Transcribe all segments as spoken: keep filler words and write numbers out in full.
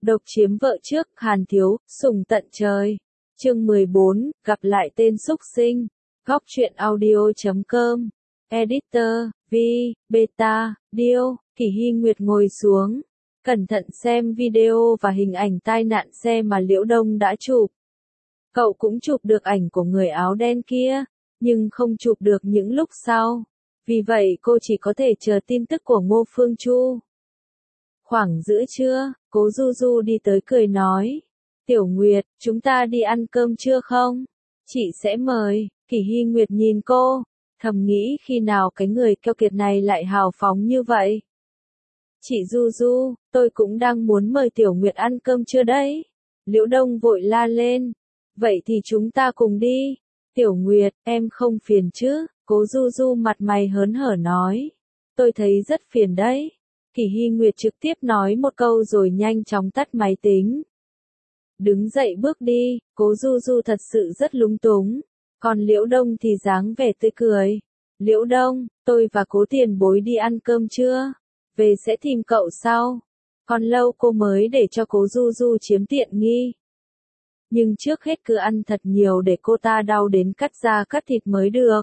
Độc chiếm vợ trước, Hàn Thiếu, sủng tận trời. Chương mười bốn, gặp lại tên xúc sinh. Góc truyện audio chấm com. Editor, V, Beta, Dio. Kỷ Hy Nguyệt ngồi xuống, cẩn thận xem video và hình ảnh tai nạn xe mà Liễu Đông đã chụp. Cậu cũng chụp được ảnh của người áo đen kia, nhưng không chụp được những lúc sau. Vì vậy cô chỉ có thể chờ tin tức của Ngô Phương Chu. Khoảng giữa trưa, Cố Du Du đi tới cười nói. Tiểu Nguyệt, chúng ta đi ăn cơm trưa không? Chị sẽ mời. Kỷ Hy Nguyệt nhìn cô, thầm nghĩ khi nào cái người keo kiệt này lại hào phóng như vậy. Chị Du Du, tôi cũng đang muốn mời Tiểu Nguyệt ăn cơm trưa đấy. Liễu Đông vội la lên. Vậy thì chúng ta cùng đi. Tiểu Nguyệt, em không phiền chứ? Cố Du Du mặt mày hớn hở nói. Tôi thấy rất phiền đấy. Kỷ Hy Nguyệt trực tiếp nói một câu rồi nhanh chóng tắt máy tính. Đứng dậy bước đi, Cố Du Du thật sự rất lúng túng. Còn Liễu Đông thì dáng vẻ tươi cười. Liễu Đông, tôi và Cố Tiền Bối đi ăn cơm trưa. Về sẽ tìm cậu sau. Còn lâu cô mới để cho Cố Du Du chiếm tiện nghi. Nhưng trước hết cứ ăn thật nhiều để cô ta đau đến cắt da cắt thịt mới được.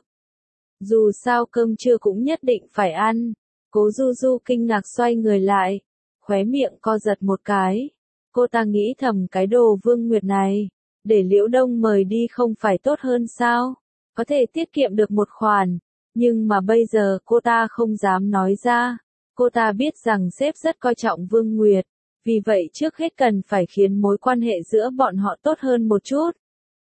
Dù sao cơm trưa cũng nhất định phải ăn. Cố Du Du kinh ngạc xoay người lại, khóe miệng co giật một cái. Cô ta nghĩ thầm cái đồ Vương Nguyệt này, để Liễu Đông mời đi không phải tốt hơn sao? Có thể tiết kiệm được một khoản, nhưng mà bây giờ cô ta không dám nói ra. Cô ta biết rằng sếp rất coi trọng Vương Nguyệt, vì vậy trước hết cần phải khiến mối quan hệ giữa bọn họ tốt hơn một chút.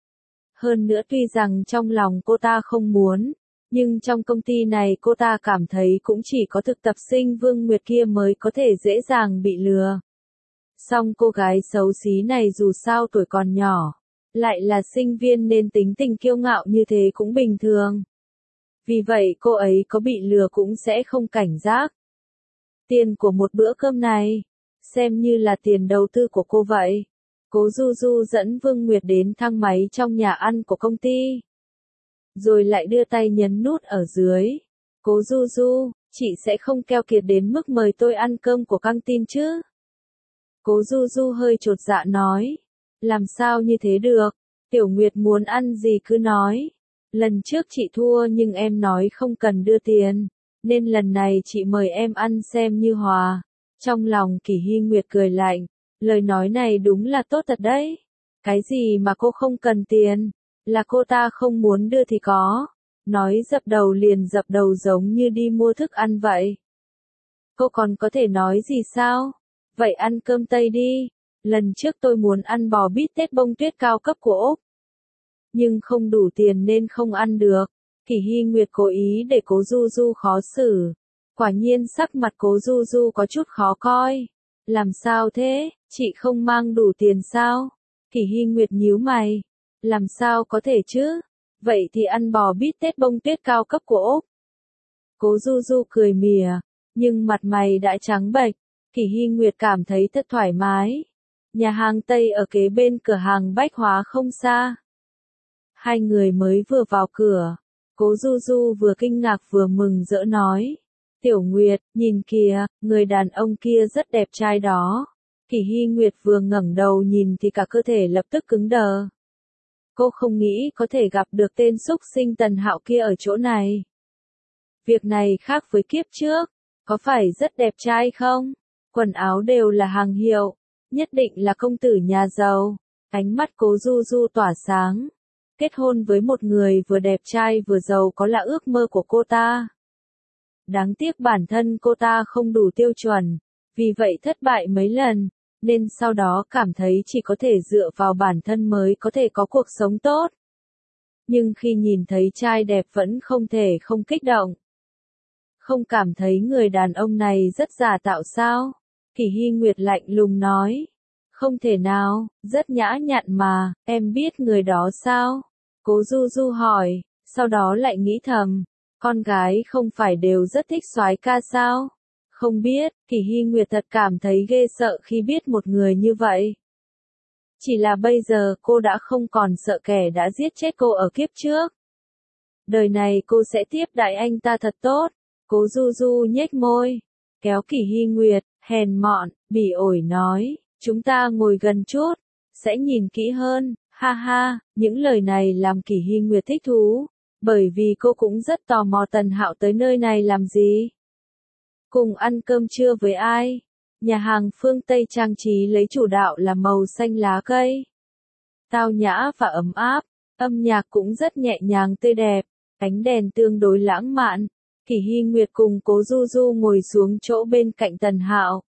Hơn nữa tuy rằng trong lòng cô ta không muốn, nhưng trong công ty này cô ta cảm thấy cũng chỉ có thực tập sinh Vương Nguyệt kia mới có thể dễ dàng bị lừa. Song cô gái xấu xí này dù sao tuổi còn nhỏ, lại là sinh viên nên tính tình kiêu ngạo như thế cũng bình thường. Vì vậy cô ấy có bị lừa cũng sẽ không cảnh giác. Tiền của một bữa cơm này, xem như là tiền đầu tư của cô vậy. Cố Du Du dẫn Vương Nguyệt đến thang máy trong nhà ăn của công ty. Rồi lại đưa tay nhấn nút ở dưới. Cố Du Du, chị sẽ không keo kiệt đến mức mời tôi ăn cơm của căng tin chứ? Cố Du Du hơi chột dạ nói. Làm sao như thế được? Tiểu Nguyệt muốn ăn gì cứ nói. Lần trước chị thua nhưng em nói không cần đưa tiền, nên lần này chị mời em ăn xem như hòa. Trong lòng Kỷ Hy Nguyệt cười lạnh. Lời nói này đúng là tốt thật đấy. Cái gì mà cô không cần tiền? Là cô ta không muốn đưa thì có. Nói dập đầu liền dập đầu giống như đi mua thức ăn vậy. Cô còn có thể nói gì sao? Vậy ăn cơm Tây đi. Lần trước tôi muốn ăn bò bít tết bông tuyết cao cấp của Úc, nhưng không đủ tiền nên không ăn được. Kỷ Hy Nguyệt cố ý để Cố Du Du khó xử. Quả nhiên sắc mặt Cố Du Du có chút khó coi. Làm sao thế? Chị không mang đủ tiền sao? Kỷ Hy Nguyệt nhíu mày. Làm sao có thể chứ? Vậy thì ăn bò bít tết bông tuyết cao cấp của Úc. Cố Du Du cười mỉa, nhưng mặt mày đã trắng bệch. Kỷ Hy Nguyệt cảm thấy thật thoải mái. Nhà hàng Tây ở kế bên cửa hàng bách hóa không xa. Hai người mới vừa vào cửa, Cố Du Du vừa kinh ngạc vừa mừng rỡ nói. Tiểu Nguyệt, nhìn kìa, người đàn ông kia rất đẹp trai đó. Kỷ Hy Nguyệt vừa ngẩng đầu nhìn thì cả cơ thể lập tức cứng đờ. Cô không nghĩ có thể gặp được tên xúc sinh Tần Hạo kia ở chỗ này. Việc này khác với kiếp trước, có phải rất đẹp trai không? Quần áo đều là hàng hiệu, nhất định là công tử nhà giàu. Ánh mắt Cố Du Du tỏa sáng. Kết hôn với một người vừa đẹp trai vừa giàu có là ước mơ của cô ta. Đáng tiếc bản thân cô ta không đủ tiêu chuẩn, vì vậy thất bại mấy lần, nên sau đó cảm thấy chỉ có thể dựa vào bản thân mới có thể có cuộc sống tốt. Nhưng khi nhìn thấy trai đẹp vẫn không thể không kích động. Không cảm thấy người đàn ông này rất giả tạo sao? Kỷ Hy Nguyệt lạnh lùng nói. Không thể nào, rất nhã nhặn mà, em biết người đó sao? Cố Du Du hỏi, sau đó lại nghĩ thầm, con gái không phải đều rất thích soái ca sao? Không biết, Kỷ Hy Nguyệt thật cảm thấy ghê sợ khi biết một người như vậy. Chỉ là bây giờ cô đã không còn sợ kẻ đã giết chết cô ở kiếp trước. Đời này cô sẽ tiếp đãi anh ta thật tốt. Cố Du Du nhếch môi, kéo Kỷ Hy Nguyệt, hèn mọn, bỉ ổi nói. Chúng ta ngồi gần chút, sẽ nhìn kỹ hơn, ha ha, những lời này làm Kỷ Hy Nguyệt thích thú, bởi vì cô cũng rất tò mò Tần Hạo tới nơi này làm gì. Cùng ăn cơm trưa với ai? Nhà hàng phương Tây trang trí lấy chủ đạo là màu xanh lá cây. Tao nhã và ấm áp, âm nhạc cũng rất nhẹ nhàng tươi đẹp, ánh đèn tương đối lãng mạn. Kỷ Hy Nguyệt cùng Cố Du Du ngồi xuống chỗ bên cạnh Tần Hạo.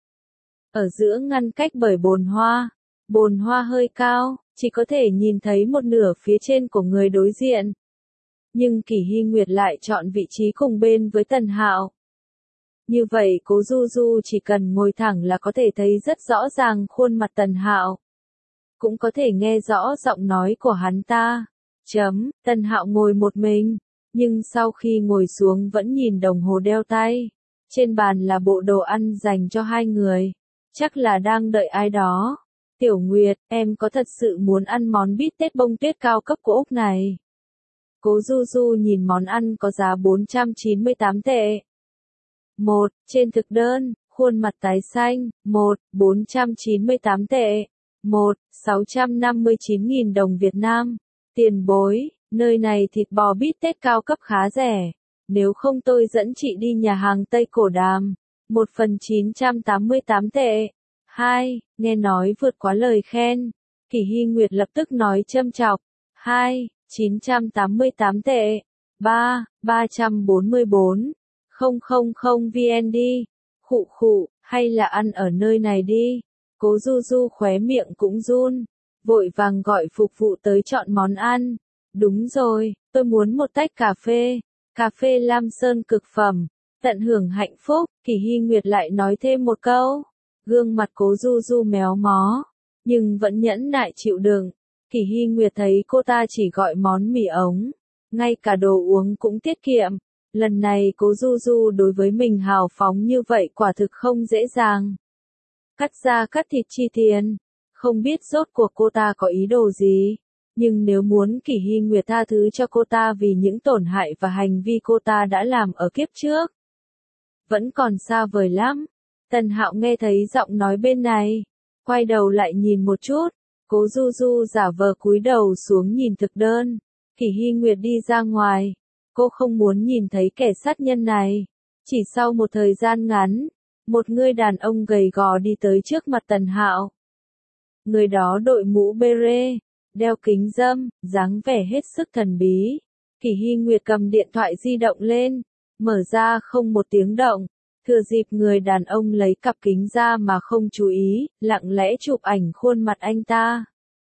Ở giữa ngăn cách bởi bồn hoa, bồn hoa hơi cao, chỉ có thể nhìn thấy một nửa phía trên của người đối diện. Nhưng Kỷ Hy Nguyệt lại chọn vị trí cùng bên với Tần Hạo. Như vậy Cố Du Du chỉ cần ngồi thẳng là có thể thấy rất rõ ràng khuôn mặt Tần Hạo. Cũng có thể nghe rõ giọng nói của hắn ta. Chấm, Tần Hạo ngồi một mình, nhưng sau khi ngồi xuống vẫn nhìn đồng hồ đeo tay. Trên bàn là bộ đồ ăn dành cho hai người. Chắc là đang đợi ai đó. Tiểu Nguyệt, em có thật sự muốn ăn món bít tết bông tuyết cao cấp của Úc này? Cố Du Du nhìn món ăn có giá bốn trăm chín mươi tám tệ. Một, trên thực đơn, khuôn mặt tái xanh. Một, bốn trăm chín mươi tám tệ. Một, sáu trăm năm mươi chín nghìn đồng Việt Nam. Tiền bối, nơi này thịt bò bít tết cao cấp khá rẻ. Nếu không tôi dẫn chị đi nhà hàng Tây Cổ Đàm. Một phần chín trăm tám mươi tám tệ. Hai, nghe nói vượt quá lời khen. Kỷ Hy Nguyệt lập tức nói châm chọc. Hai, chín trăm tám mươi tám tệ. Ba, ba trăm bốn mươi bốn. Không không không vê en đi. Khụ khụ, hay là ăn ở nơi này đi. Cố Du Du khóe miệng cũng run. Vội vàng gọi phục vụ tới chọn món ăn. Đúng rồi, tôi muốn một tách cà phê. Cà phê Lam Sơn cực phẩm. Tận hưởng hạnh phúc. Kỷ Hy Nguyệt lại nói thêm một câu. Gương mặt Cố Du Du méo mó, nhưng vẫn nhẫn nại chịu đựng. Kỷ Hy Nguyệt thấy cô ta chỉ gọi món mì ống, ngay cả đồ uống cũng tiết kiệm. Lần này Cố Du Du đối với mình hào phóng như vậy quả thực không dễ dàng. Cắt ra cắt thịt chi tiền, không biết rốt cuộc cô ta có ý đồ gì. Nhưng nếu muốn Kỷ Hy Nguyệt tha thứ cho cô ta vì những tổn hại và hành vi cô ta đã làm ở kiếp trước, vẫn còn xa vời lắm. Tần Hạo nghe thấy giọng nói bên này, quay đầu lại nhìn một chút, Cố Du Du giả vờ cúi đầu xuống nhìn thực đơn. Kỷ Hy Nguyệt đi ra ngoài, cô không muốn nhìn thấy kẻ sát nhân này. Chỉ sau một thời gian ngắn, một người đàn ông gầy gò đi tới trước mặt Tần Hạo. Người đó đội mũ beret, đeo kính râm, dáng vẻ hết sức thần bí. Kỷ Hy Nguyệt cầm điện thoại di động lên, mở ra không một tiếng động. Thừa dịp người đàn ông lấy cặp kính ra mà không chú ý, lặng lẽ chụp ảnh khuôn mặt anh ta.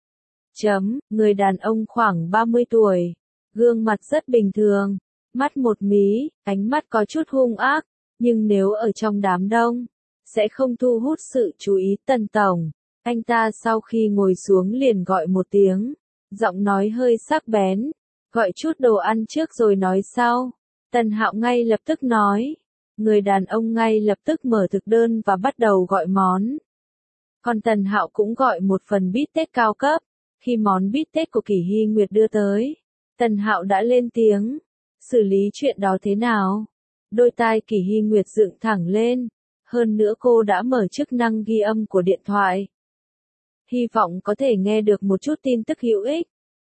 Chấm, người đàn ông khoảng ba mươi tuổi, gương mặt rất bình thường, mắt một mí, ánh mắt có chút hung ác, nhưng nếu ở trong đám đông, sẽ không thu hút sự chú ý. Tần tổng. Anh ta sau khi ngồi xuống liền gọi một tiếng, giọng nói hơi sắc bén, gọi chút đồ ăn trước rồi nói sau. Tần Hạo ngay lập tức nói. Người đàn ông ngay lập tức mở thực đơn và bắt đầu gọi món. Còn Tần Hạo cũng gọi một phần bít tết cao cấp. Khi món bít tết của Kỷ Hy Nguyệt đưa tới, Tần Hạo đã lên tiếng. Xử lý chuyện đó thế nào? Đôi tai Kỷ Hy Nguyệt dựng thẳng lên. Hơn nữa cô đã mở chức năng ghi âm của điện thoại. Hy vọng có thể nghe được một chút tin tức hữu ích.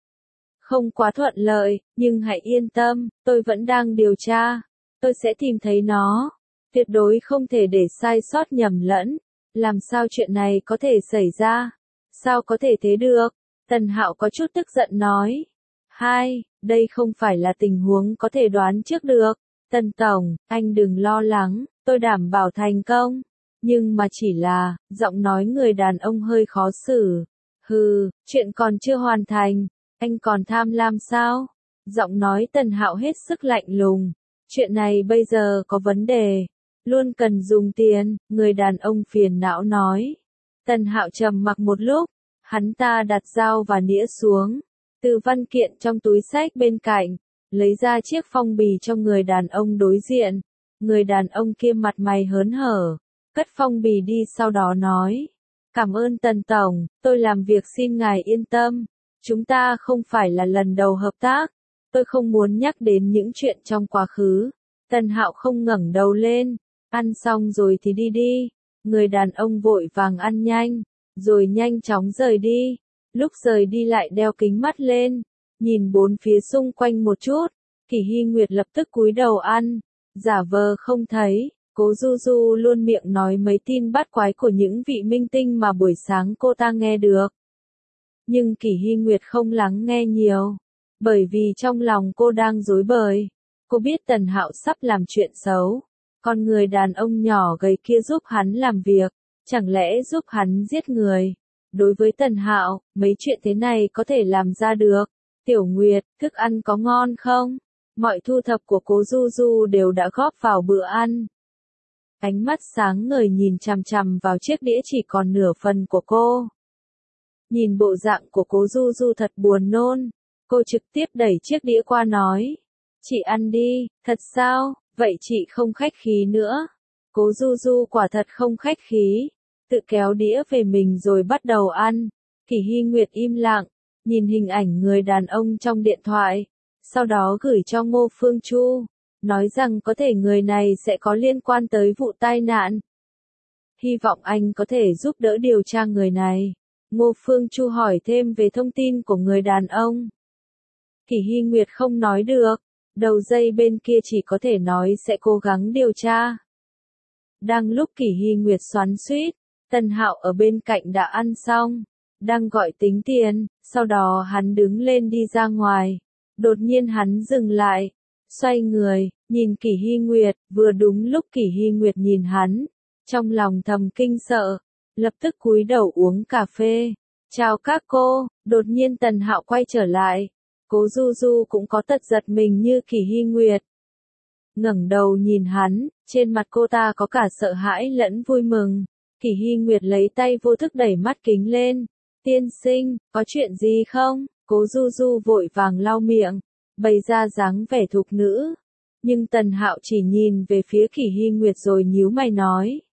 Không quá thuận lợi, nhưng hãy yên tâm, tôi vẫn đang điều tra. Tôi sẽ tìm thấy nó. Tuyệt đối không thể để sai sót nhầm lẫn. Làm sao chuyện này có thể xảy ra? Sao có thể thế được? Tần Hạo có chút tức giận nói. Hai, đây không phải là tình huống có thể đoán trước được. Tần Tổng, anh đừng lo lắng, tôi đảm bảo thành công. Nhưng mà chỉ là, giọng nói người đàn ông hơi khó xử. Hừ, chuyện còn chưa hoàn thành, anh còn tham lam sao? Giọng nói Tần Hạo hết sức lạnh lùng. Chuyện này bây giờ có vấn đề, luôn cần dùng tiền, người đàn ông phiền não nói. Tần Hạo trầm mặc một lúc, hắn ta đặt dao và nĩa xuống, từ văn kiện trong túi xách bên cạnh, lấy ra chiếc phong bì cho người đàn ông đối diện. Người đàn ông kia mặt mày hớn hở, cất phong bì đi sau đó nói. Cảm ơn Tần Tổng, tôi làm việc xin ngài yên tâm, chúng ta không phải là lần đầu hợp tác. Tôi không muốn nhắc đến những chuyện trong quá khứ. Tần Hạo không ngẩng đầu lên. Ăn xong rồi thì đi đi. Người đàn ông vội vàng ăn nhanh. rồi nhanh chóng rời đi. Lúc rời đi lại đeo kính mắt lên, nhìn bốn phía xung quanh một chút. Kỷ Hy Nguyệt lập tức cúi đầu ăn, giả vờ không thấy. Cố Du Du luôn miệng nói mấy tin bắt quái của những vị minh tinh mà buổi sáng cô ta nghe được. Nhưng Kỷ Hy Nguyệt không lắng nghe nhiều, bởi vì trong lòng cô đang rối bời. Cô biết Tần Hạo sắp làm chuyện xấu, con người đàn ông nhỏ gầy kia giúp hắn làm việc, chẳng lẽ giúp hắn giết người. Đối với Tần Hạo, mấy chuyện thế này có thể làm ra được. Tiểu Nguyệt, thức ăn có ngon không? Mọi thu thập của Cố Du Du đều đã góp vào bữa ăn. Ánh mắt sáng ngời nhìn chằm chằm vào chiếc đĩa chỉ còn nửa phần của cô. Nhìn bộ dạng của Cố Du Du thật buồn nôn, cô trực tiếp đẩy chiếc đĩa qua nói. Chị ăn đi, thật sao, vậy chị không khách khí nữa. Cố Du Du quả thật không khách khí, tự kéo đĩa về mình rồi bắt đầu ăn. Kỷ Hy Nguyệt im lặng, nhìn hình ảnh người đàn ông trong điện thoại, sau đó gửi cho Ngô Phương Chu, nói rằng có thể người này sẽ có liên quan tới vụ tai nạn. Hy vọng anh có thể giúp đỡ điều tra người này. Ngô Phương Chu hỏi thêm về thông tin của người đàn ông. Kỷ Hy Nguyệt không nói được, đầu dây bên kia chỉ có thể nói sẽ cố gắng điều tra. Đang lúc Kỷ Hy Nguyệt xoắn xuýt, Tần Hạo ở bên cạnh đã ăn xong, đang gọi tính tiền, sau đó hắn đứng lên đi ra ngoài. Đột nhiên hắn dừng lại, xoay người, nhìn Kỷ Hy Nguyệt, vừa đúng lúc Kỷ Hy Nguyệt nhìn hắn, trong lòng thầm kinh sợ, lập tức cúi đầu uống cà phê. Chào các cô, đột nhiên Tần Hạo quay trở lại, Cố Du Du cũng có tật giật mình như Kỷ Hy Nguyệt. Ngẩng đầu nhìn hắn, trên mặt cô ta có cả sợ hãi lẫn vui mừng. Kỷ Hy Nguyệt lấy tay vô thức đẩy mắt kính lên. Tiên sinh, có chuyện gì không? Cố Du Du vội vàng lau miệng, bày ra dáng vẻ thục nữ. Nhưng Tần Hạo chỉ nhìn về phía Kỷ Hy Nguyệt rồi nhíu mày nói.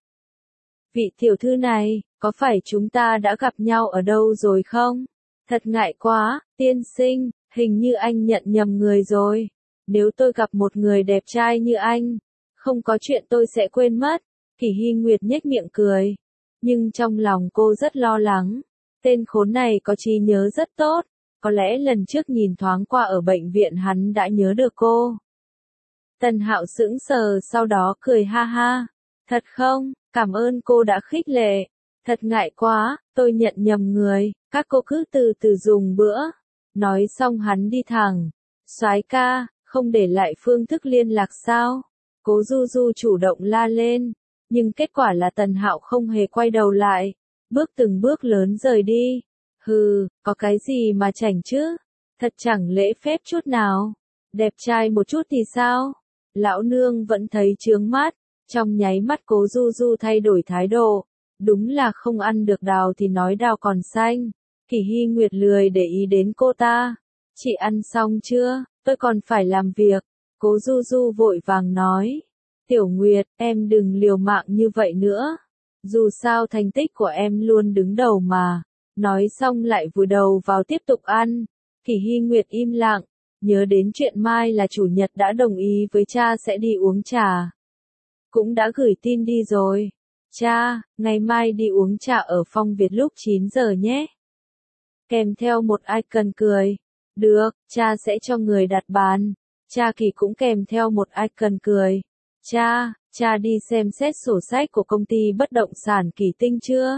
Vị tiểu thư này, có phải chúng ta đã gặp nhau ở đâu rồi không? Thật ngại quá, tiên sinh, hình như anh nhận nhầm người rồi. Nếu tôi gặp một người đẹp trai như anh, không có chuyện tôi sẽ quên mất. Kỷ Hy Nguyệt nhếch miệng cười. Nhưng trong lòng cô rất lo lắng. Tên khốn này có trí nhớ rất tốt. Có lẽ lần trước nhìn thoáng qua ở bệnh viện hắn đã nhớ được cô. Tần Hạo sững sờ sau đó cười ha ha. Thật không, cảm ơn cô đã khích lệ. Thật ngại quá, tôi nhận nhầm người, các cô cứ từ từ dùng bữa. Nói xong hắn đi thẳng. Soái ca, không để lại phương thức liên lạc sao? Cố Du Du chủ động la lên, nhưng kết quả là Tần Hạo không hề quay đầu lại, bước từng bước lớn rời đi. Hừ, có cái gì mà chảnh chứ? Thật chẳng lễ phép chút nào. Đẹp trai một chút thì sao? Lão nương vẫn thấy chướng mắt. Trong nháy mắt Cố Du Du thay đổi thái độ. Đúng là không ăn được đào thì nói đào còn xanh. Kỷ Hy Nguyệt lười để ý đến cô ta. Chị ăn xong chưa? Tôi còn phải làm việc. Cố Du Du vội vàng nói. Tiểu Nguyệt, em đừng liều mạng như vậy nữa. Dù sao thành tích của em luôn đứng đầu mà. Nói xong lại vùi đầu vào tiếp tục ăn. Kỷ Hy Nguyệt im lặng, nhớ đến chuyện mai là chủ nhật đã đồng ý với cha sẽ đi uống trà. Cũng đã gửi tin đi rồi. Cha, ngày mai đi uống trà ở Phong Việt lúc chín giờ nhé. Kèm theo một icon cười. Được, cha sẽ cho người đặt bàn. Cha Kỳ cũng kèm theo một icon cười. Cha, cha đi xem xét sổ sách của công ty bất động sản Kỳ Tinh chưa?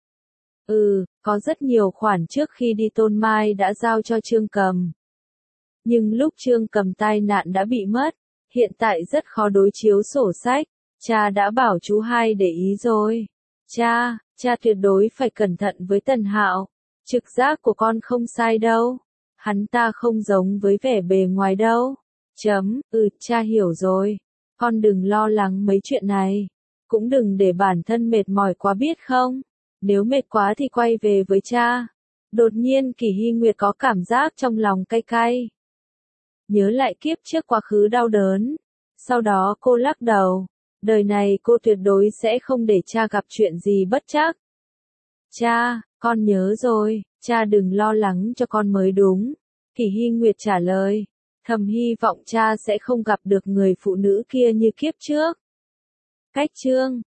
Ừ, có rất nhiều khoản trước khi đi Tôn Mai đã giao cho Trương Cầm. Nhưng lúc Trương Cầm tai nạn đã bị mất, hiện tại rất khó đối chiếu sổ sách. Cha đã bảo chú hai để ý rồi. Cha, cha tuyệt đối phải cẩn thận với Tần Hạo. Trực giác của con không sai đâu. Hắn ta không giống với vẻ bề ngoài đâu. Chấm, ừ, cha hiểu rồi. Con đừng lo lắng mấy chuyện này. Cũng đừng để bản thân mệt mỏi quá biết không. Nếu mệt quá thì quay về với cha. Đột nhiên Kỷ Hy Nguyệt có cảm giác trong lòng cay cay. Nhớ lại kiếp trước quá khứ đau đớn. Sau đó cô lắc đầu. Đời này cô tuyệt đối sẽ không để cha gặp chuyện gì bất trắc. Cha, con nhớ rồi, cha đừng lo lắng cho con mới đúng. Kỷ Hy Nguyệt trả lời. Thầm hy vọng cha sẽ không gặp được người phụ nữ kia như kiếp trước. Cách chương